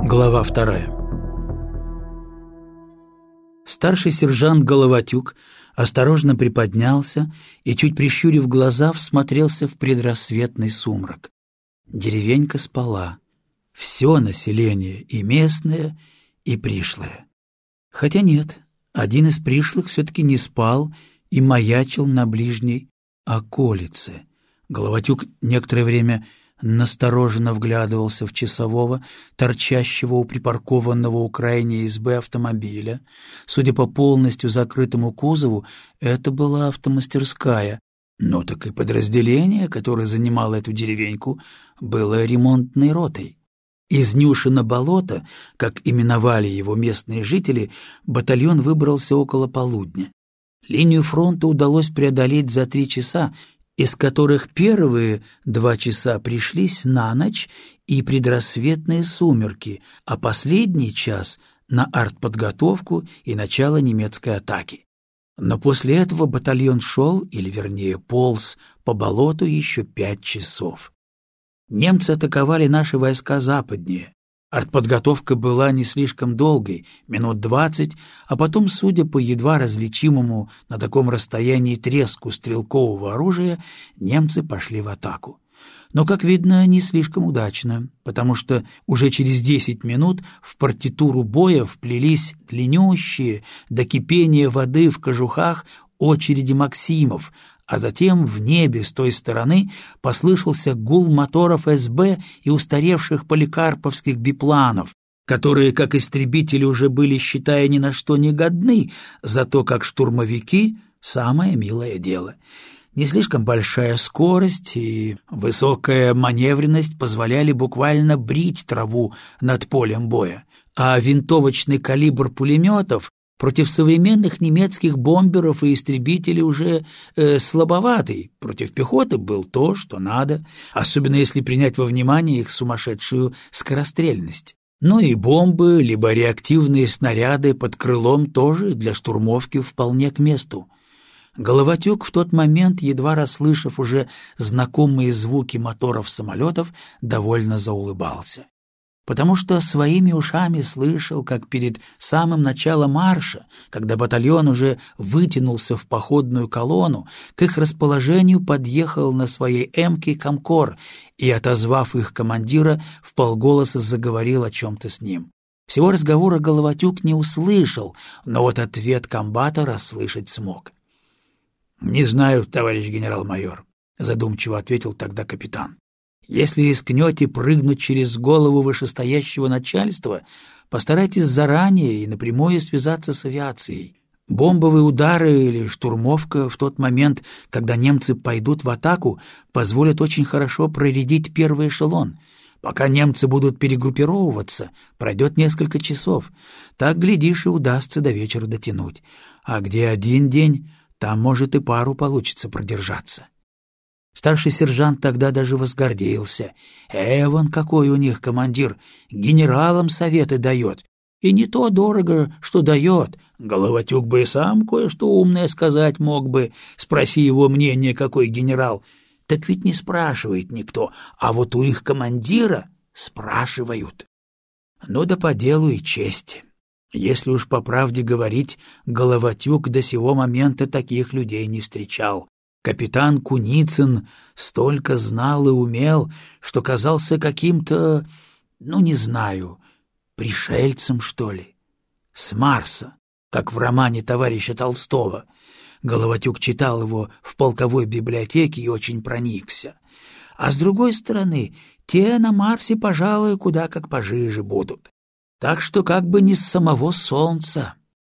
Глава 2. Старший сержант Головатюк осторожно приподнялся и, чуть прищурив глаза, всмотрелся в предрассветный сумрак. Деревенька спала. Все население, и местное, и пришлое. Хотя нет, один из пришлых все-таки не спал и маячил на ближней околице. Головатюк некоторое время настороженно вглядывался в часового, торчащего у припаркованного у крайней избы автомобиля. Судя по полностью закрытому кузову, это была автомастерская. Но так и подразделение, которое занимало эту деревеньку, было ремонтной ротой. Из Нюшина болота, как именовали его местные жители, батальон выбрался около полудня. Линию фронта удалось преодолеть за 3 часа, из которых первые 2 часа пришлись на ночь и предрассветные сумерки, а последний час — на артподготовку и начало немецкой атаки. Но после этого батальон шел, или вернее полз, по болоту еще 5 часов. Немцы атаковали наши войска западнее. Артподготовка была не слишком долгой, минут 20, а потом, судя по едва различимому на таком расстоянии треску стрелкового оружия, немцы пошли в атаку. Но, как видно, не слишком удачно, потому что уже через 10 минут в партитуру боя вплелись длиннющие до кипения воды в кожухах очереди Максимов, а затем в небе с той стороны послышался гул моторов СБ и устаревших поликарповских бипланов, которые, как истребители, уже были, считая, ни на что не годны, зато как штурмовики — самое милое дело. Не слишком большая скорость и высокая маневренность позволяли буквально брить траву над полем боя, а винтовочный калибр пулеметов против современных немецких бомберов и истребителей уже слабоватый, против пехоты был то, что надо, особенно если принять во внимание их сумасшедшую скорострельность. Ну и бомбы, либо реактивные снаряды под крылом тоже для штурмовки вполне к месту. Головатюк в тот момент, едва расслышав уже знакомые звуки моторов самолетов, довольно заулыбался. Потому что своими ушами слышал, как перед самым началом марша, когда батальон уже вытянулся в походную колонну, к их расположению подъехал на своей эмке комкор и, отозвав их командира, вполголоса заговорил о чем-то с ним. Всего разговора Головатюк не услышал, но вот ответ комбата расслышать смог. — Не знаю, товарищ генерал-майор, — задумчиво ответил тогда капитан. Если рискнете прыгнуть через голову вышестоящего начальства, постарайтесь заранее и напрямую связаться с авиацией. Бомбовые удары или штурмовка в тот момент, когда немцы пойдут в атаку, позволят очень хорошо проредить первый эшелон. Пока немцы будут перегруппировываться, пройдет несколько часов. Так, глядишь, и удастся до вечера дотянуть. А где один день, там, может, и пару получится продержаться. Старший сержант тогда даже возгордился. Вон какой у них командир, генералам советы дает. И не то дорого, что дает. Головатюк бы и сам кое-что умное сказать мог бы. Спроси его мнение, какой генерал. Так ведь не спрашивает никто, а вот у их командира спрашивают. Ну да по делу и честь. Если уж по правде говорить, Головатюк до сего момента таких людей не встречал. Капитан Куницын столько знал и умел, что казался каким-то, не знаю, пришельцем, что ли. С Марса, как в романе товарища Толстого. Головатюк читал его в полковой библиотеке и очень проникся. А с другой стороны, те на Марсе, пожалуй, куда как пожиже будут. Так что как бы не с самого Солнца.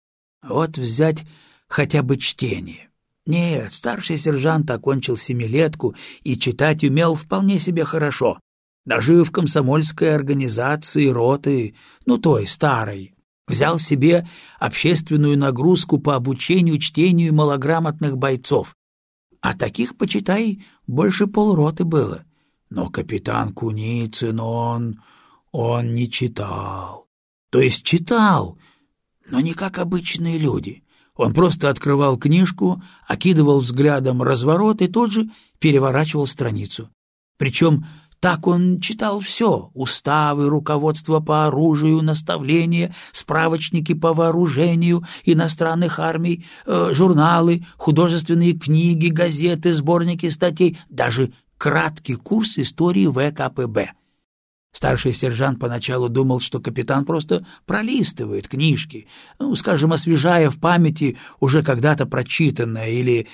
Вот взять хотя бы чтение. Нет, старший сержант окончил 7-летку и читать умел вполне себе хорошо. Даже в комсомольской организации роты, той старой, взял себе общественную нагрузку по обучению чтению малограмотных бойцов. А таких, почитай, больше полроты было. Но капитан Куницын, он не читал. То есть читал, но не как обычные люди. Он просто открывал книжку, окидывал взглядом разворот и тут же переворачивал страницу. Причем Так он читал все — уставы, руководство по оружию, наставления, справочники по вооружению иностранных армий, журналы, художественные книги, газеты, сборники статей, даже краткий курс истории ВКПБ. Старший сержант поначалу думал, что капитан просто пролистывает книжки, скажем, освежая в памяти уже когда-то прочитанное или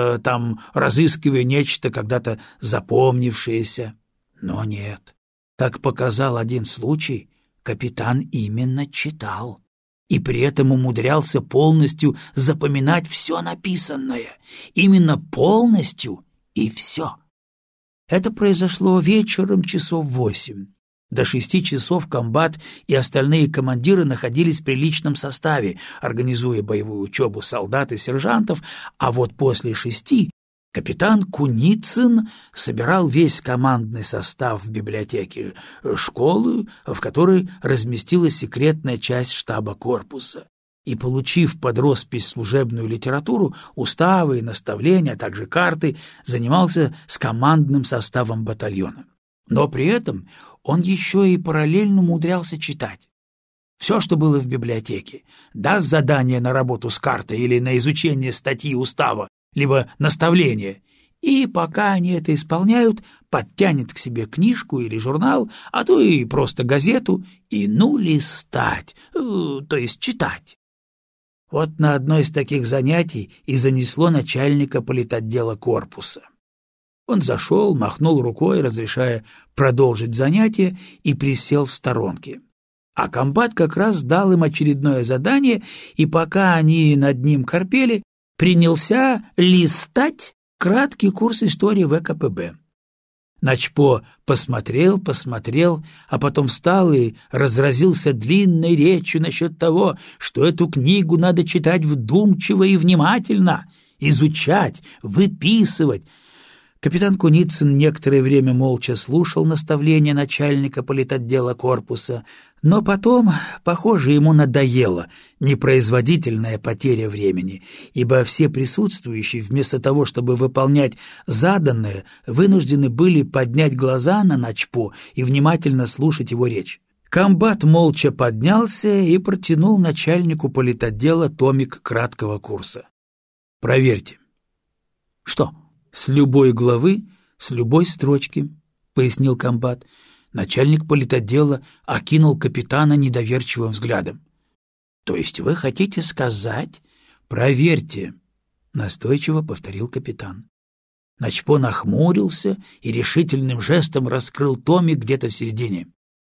разыскивая нечто когда-то запомнившееся. Но нет. Как показал один случай, капитан именно читал. И при этом умудрялся полностью запоминать все написанное. Именно полностью и все. Это произошло вечером часов 8. До 6 часов комбат и остальные командиры находились при личном составе, организуя боевую учебу солдат и сержантов, а вот после 6 капитан Куницын собирал весь командный состав в библиотеке школы, в которой разместилась секретная часть штаба корпуса. И, получив под роспись служебную литературу, уставы и наставления, а также карты, занимался с командным составом батальона. Но при этом он еще и параллельно умудрялся читать. Все, что было в библиотеке, даст задание на работу с картой или на изучение статьи устава, либо наставления, и пока они это исполняют, подтянет к себе книжку или журнал, а то и просто газету, и листать, то есть читать. Вот на одно из таких занятий и занесло начальника политотдела корпуса. Он зашел, махнул рукой, разрешая продолжить занятие, и присел в сторонке. А комбат как раз дал им очередное задание, и пока они над ним корпели, принялся листать краткий курс истории ВКПБ. Начпо посмотрел, а потом встал и разразился длинной речью насчет того, что эту книгу надо читать вдумчиво и внимательно, изучать, выписывать. Капитан Куницын некоторое время молча слушал наставления начальника политотдела корпуса, но потом, похоже, ему надоела непроизводительная потеря времени, ибо все присутствующие, вместо того, чтобы выполнять заданное, вынуждены были поднять глаза на Начпо и внимательно слушать его речь. Комбат молча поднялся и протянул начальнику политотдела томик краткого курса. «Проверьте». «Что?» «С любой главы, с любой строчки», — пояснил комбат. Начальник политотдела окинул капитана недоверчивым взглядом. «То есть вы хотите сказать...» «Проверьте», — настойчиво повторил капитан. Начпо нахмурился и решительным жестом раскрыл томик где-то в середине.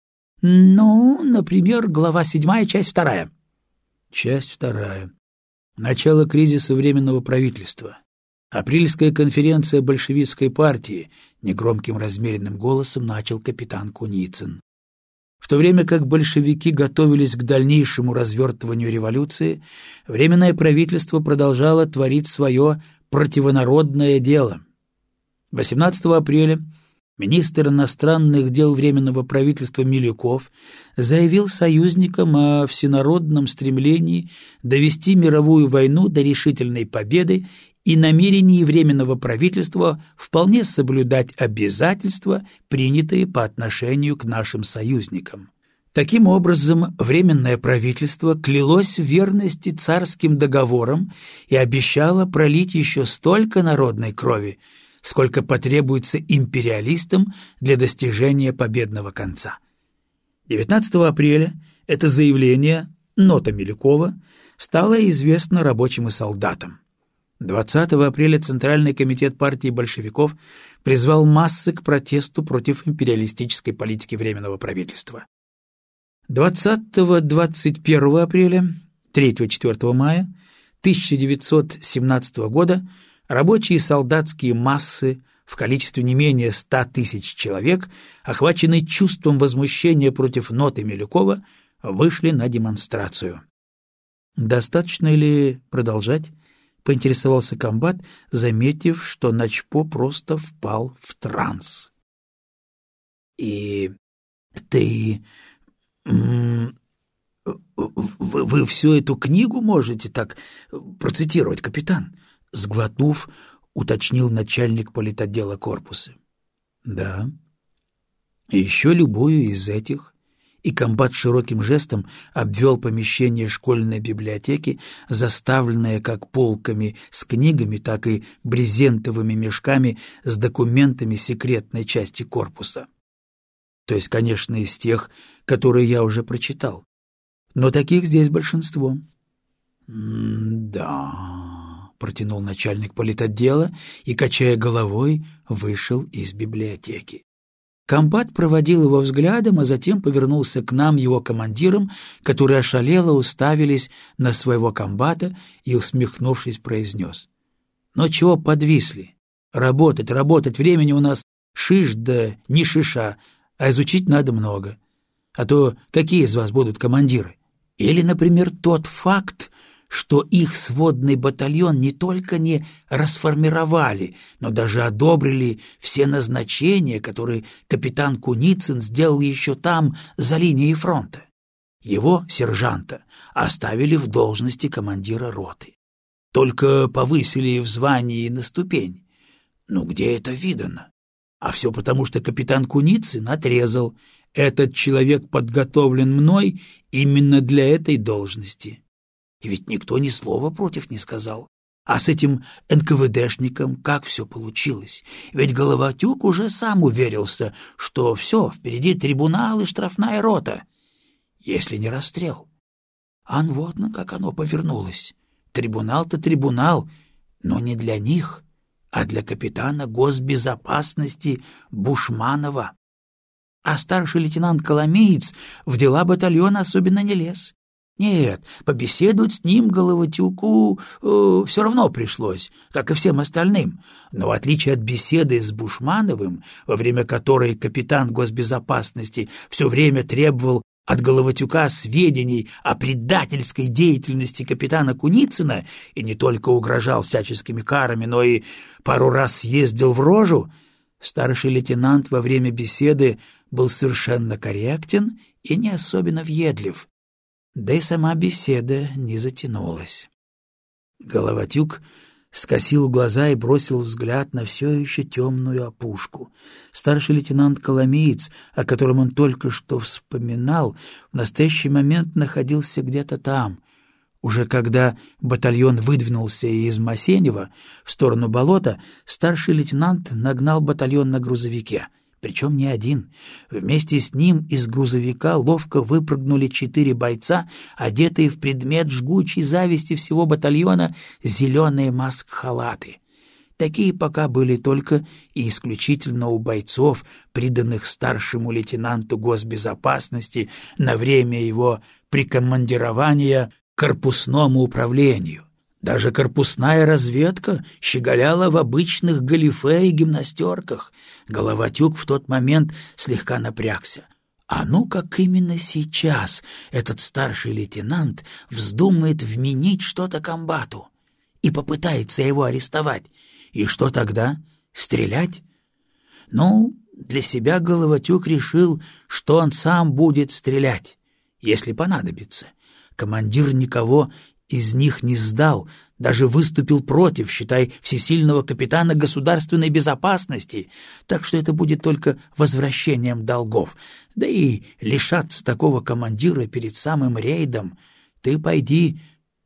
Например, глава 7, часть 2. Часть 2. Начало кризиса Временного правительства. Апрельская конференция большевистской партии, негромким размеренным голосом начал капитан Куницын. В то время как большевики готовились к дальнейшему развертыванию революции, Временное правительство продолжало творить свое противонародное дело. 18 апреля министр иностранных дел Временного правительства Милюков заявил союзникам о всенародном стремлении довести мировую войну до решительной победы и намерении Временного правительства вполне соблюдать обязательства, принятые по отношению к нашим союзникам. Таким образом, Временное правительство клялось в верности царским договорам и обещало пролить еще столько народной крови, сколько потребуется империалистам для достижения победного конца. 19 апреля это заявление, нота Милюкова, стало известно рабочим и солдатам. 20 апреля Центральный комитет партии большевиков призвал массы к протесту против империалистической политики Временного правительства. 20-21 апреля, 3-4 мая 1917 года рабочие и солдатские массы в количестве не менее 100 тысяч человек, охваченные чувством возмущения против ноты Милюкова, вышли на демонстрацию. «Достаточно ли продолжать?» — поинтересовался комбат, заметив, что Начпо просто впал в транс. «И ты... вы всю эту книгу можете так процитировать, капитан?» — сглотнув, уточнил начальник политотдела корпуса. «Да». И еще любую из этих. И комбат широким жестом обвел помещение школьной библиотеки, заставленное как полками с книгами, так и брезентовыми мешками с документами секретной части корпуса. То есть, конечно, из тех, которые я уже прочитал. Но таких здесь большинство. «Да», — протянул начальник политотдела и, качая головой, вышел из библиотеки. Комбат проводил его взглядом, а затем повернулся к нам, его командирам, которые ошалело уставились на своего комбата и, усмехнувшись, произнес: «Ну чего подвисли? Работать, времени у нас шиш да ни шиша, а изучить надо много. А то какие из вас будут командиры? Или, например, тот факт, что их сводный батальон не только не расформировали, но даже одобрили все назначения, которые капитан Куницын сделал еще там, за линией фронта. Его, сержанта, оставили в должности командира роты. Только повысили в звании и на ступень. Ну, где это видано? А все потому, что капитан Куницын отрезал: этот человек подготовлен мной именно для этой должности. И ведь никто ни слова против не сказал. А с этим НКВДшником как все получилось? Ведь Головатюк уже сам уверился, что все, впереди трибунал и штрафная рота. Если не расстрел. Вот как оно повернулось. Трибунал-то трибунал, но не для них, а для капитана госбезопасности Бушманова. А старший лейтенант Коломеец в дела батальона особенно не лез. Нет, побеседовать с ним Головатюку все равно пришлось, как и всем остальным. Но в отличие от беседы с Бушмановым, во время которой капитан госбезопасности все время требовал от Головатюка сведений о предательской деятельности капитана Куницына и не только угрожал всяческими карами, но и пару раз съездил в рожу, старший лейтенант во время беседы был совершенно корректен и не особенно въедлив. Да и сама беседа не затянулась. Головатюк скосил глаза и бросил взгляд на все еще темную опушку. Старший лейтенант Коломеец, о котором он только что вспоминал, в настоящий момент находился где-то там. Уже когда батальон выдвинулся из Масенева в сторону болота, старший лейтенант нагнал батальон на грузовике. Причем не один. Вместе с ним из грузовика ловко выпрыгнули 4 бойца, одетые в предмет жгучей зависти всего батальона зеленые маск-халаты. Такие пока были только и исключительно у бойцов, приданных старшему лейтенанту госбезопасности на время его прикомандирования к корпусному управлению. Даже корпусная разведка щеголяла в обычных галифе и гимнастерках. Головатюк в тот момент слегка напрягся. А ну как именно сейчас этот старший лейтенант вздумает вменить что-то комбату и попытается его арестовать. И что тогда? Стрелять? Ну, для себя Головатюк решил, что он сам будет стрелять, если понадобится. Командир никого из них не сдал, даже выступил против, считай, всесильного капитана государственной безопасности, так что это будет только возвращением долгов. Да и лишаться такого командира перед самым рейдом, ты пойди,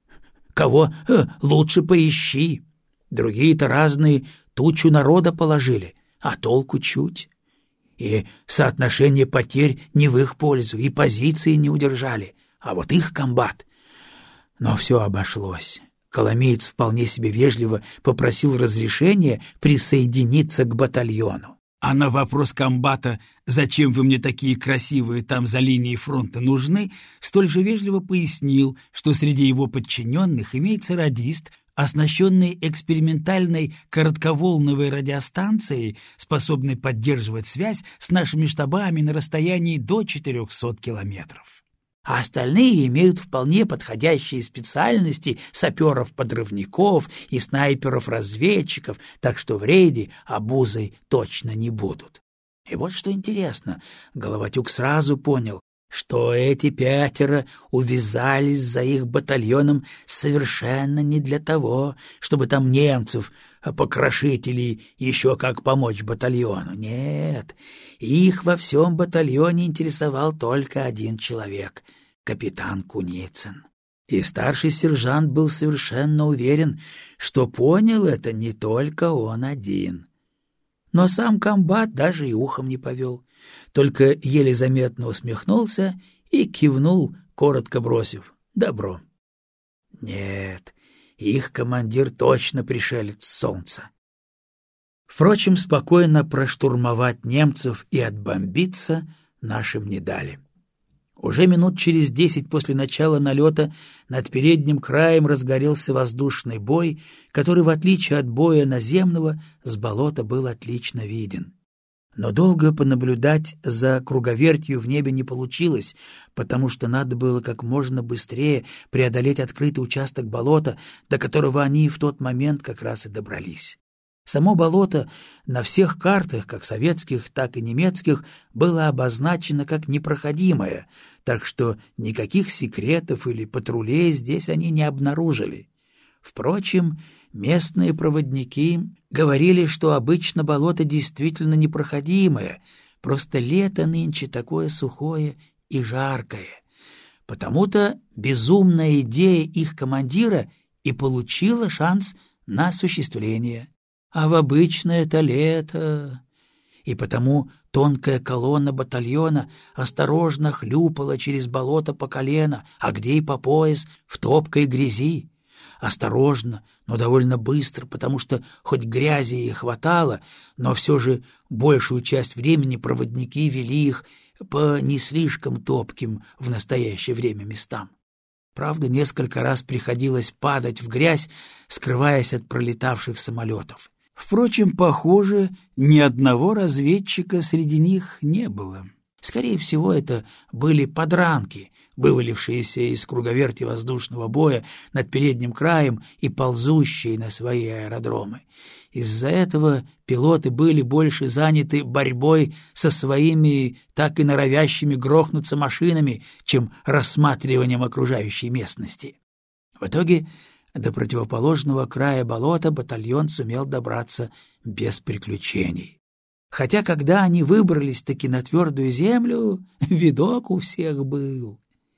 кого лучше поищи. Другие-то разные тучу народа положили, а толку чуть. И соотношение потерь не в их пользу, и позиции не удержали, а вот их комбат. Но все обошлось. Коломеец вполне себе вежливо попросил разрешения присоединиться к батальону. А на вопрос комбата «Зачем вы мне такие красивые там за линией фронта нужны?» столь же вежливо пояснил, что среди его подчиненных имеется радист, оснащенный экспериментальной коротковолновой радиостанцией, способной поддерживать связь с нашими штабами на расстоянии до 400 километров. А остальные имеют вполне подходящие специальности саперов-подрывников и снайперов-разведчиков, так что в рейде обузой точно не будут. И вот что интересно, Головатюк сразу понял, что эти 5 увязались за их батальоном совершенно не для того, чтобы там немцев покрошителей еще как помочь батальону. Нет, их во всем батальоне интересовал только один человек — капитан Куницын. И старший сержант был совершенно уверен, что понял это не только он один. Но сам комбат даже и ухом не повел, только еле заметно усмехнулся и кивнул, коротко бросив: «Добро». Нет, их командир точно пришелец солнца. Впрочем, спокойно проштурмовать немцев и отбомбиться нашим не дали. Уже минут через 10 после начала налета над передним краем разгорелся воздушный бой, который, в отличие от боя наземного, с болота был отлично виден. Но долго понаблюдать за круговертью в небе не получилось, потому что надо было как можно быстрее преодолеть открытый участок болота, до которого они в тот момент как раз и добрались. Само болото на всех картах, как советских, так и немецких, было обозначено как непроходимое, так что никаких секретов или патрулей здесь они не обнаружили. Впрочем, местные проводники говорили, что обычно болото действительно непроходимое, просто лето нынче такое сухое и жаркое. Потому-то безумная идея их командира и получила шанс на осуществление. А в обычное-то лето... И потому тонкая колонна батальона осторожно хлюпала через болото по колено, а где и по пояс, в топкой грязи. Осторожно, но довольно быстро, потому что хоть грязи и хватало, но все же большую часть времени проводники вели их по не слишком топким в настоящее время местам. Правда, несколько раз приходилось падать в грязь, скрываясь от пролетавших самолетов. Впрочем, похоже, ни одного разведчика среди них не было. Скорее всего, это были подранки, вывалившиеся из круговерти воздушного боя над передним краем и ползущие на свои аэродромы. Из-за этого пилоты были больше заняты борьбой со своими так и норовящими грохнуться машинами, чем рассматриванием окружающей местности. В итоге до противоположного края болота батальон сумел добраться без приключений. Хотя, когда они выбрались-таки на твердую землю, видок у всех был.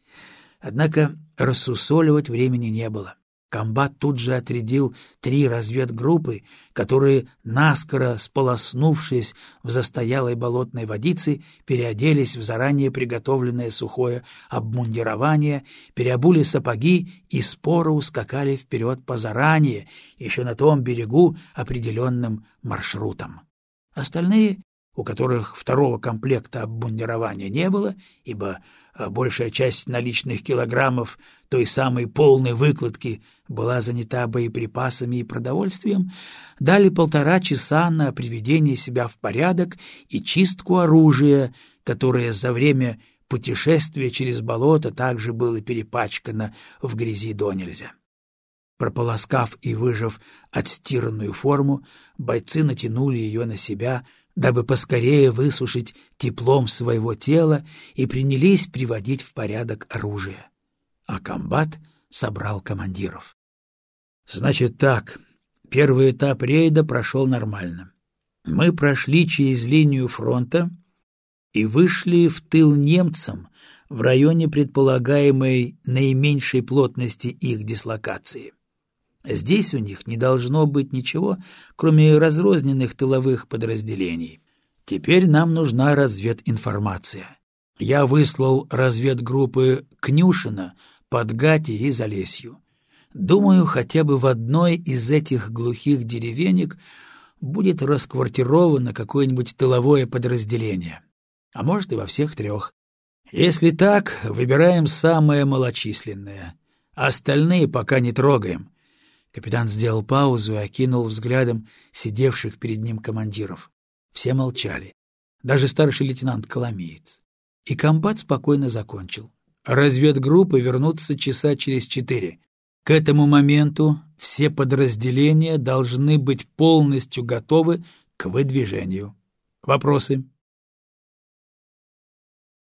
Однако рассусоливать времени не было. Комбат тут же отрядил 3 разведгруппы, которые, наскоро сполоснувшись в застоялой болотной водице, переоделись в заранее приготовленное сухое обмундирование, переобули сапоги и споро ускакали вперед по заранее, еще на том берегу, определенным маршрутом. Остальные, у которых второго комплекта обмундирования не было, ибо большая часть наличных килограммов той самой полной выкладки была занята боеприпасами и продовольствием, дали 1,5 часа на приведение себя в порядок и чистку оружия, которое за время путешествия через болото также было перепачкано в грязи донельзя. Прополоскав и выжав отстиранную форму, бойцы натянули ее на себя, дабы поскорее высушить теплом своего тела, и принялись приводить в порядок оружие. А комбат собрал командиров. Значит так, первый этап рейда прошел нормально. Мы прошли через линию фронта и вышли в тыл немцам в районе предполагаемой наименьшей плотности их дислокации. Здесь у них не должно быть ничего, кроме разрозненных тыловых подразделений. Теперь нам нужна развединформация. Я выслал разведгруппы Кнюшина, Подгати и Залесью. Думаю, хотя бы в одной из этих глухих деревенек будет расквартировано какое-нибудь тыловое подразделение. А может, и во всех 3. Если так, выбираем самое малочисленное. Остальные пока не трогаем. Капитан сделал паузу и окинул взглядом сидевших перед ним командиров. Все молчали, даже старший лейтенант Коломеец. И комбат спокойно закончил. Разведгруппы вернутся часа через 4. К этому моменту все подразделения должны быть полностью готовы к выдвижению. Вопросы?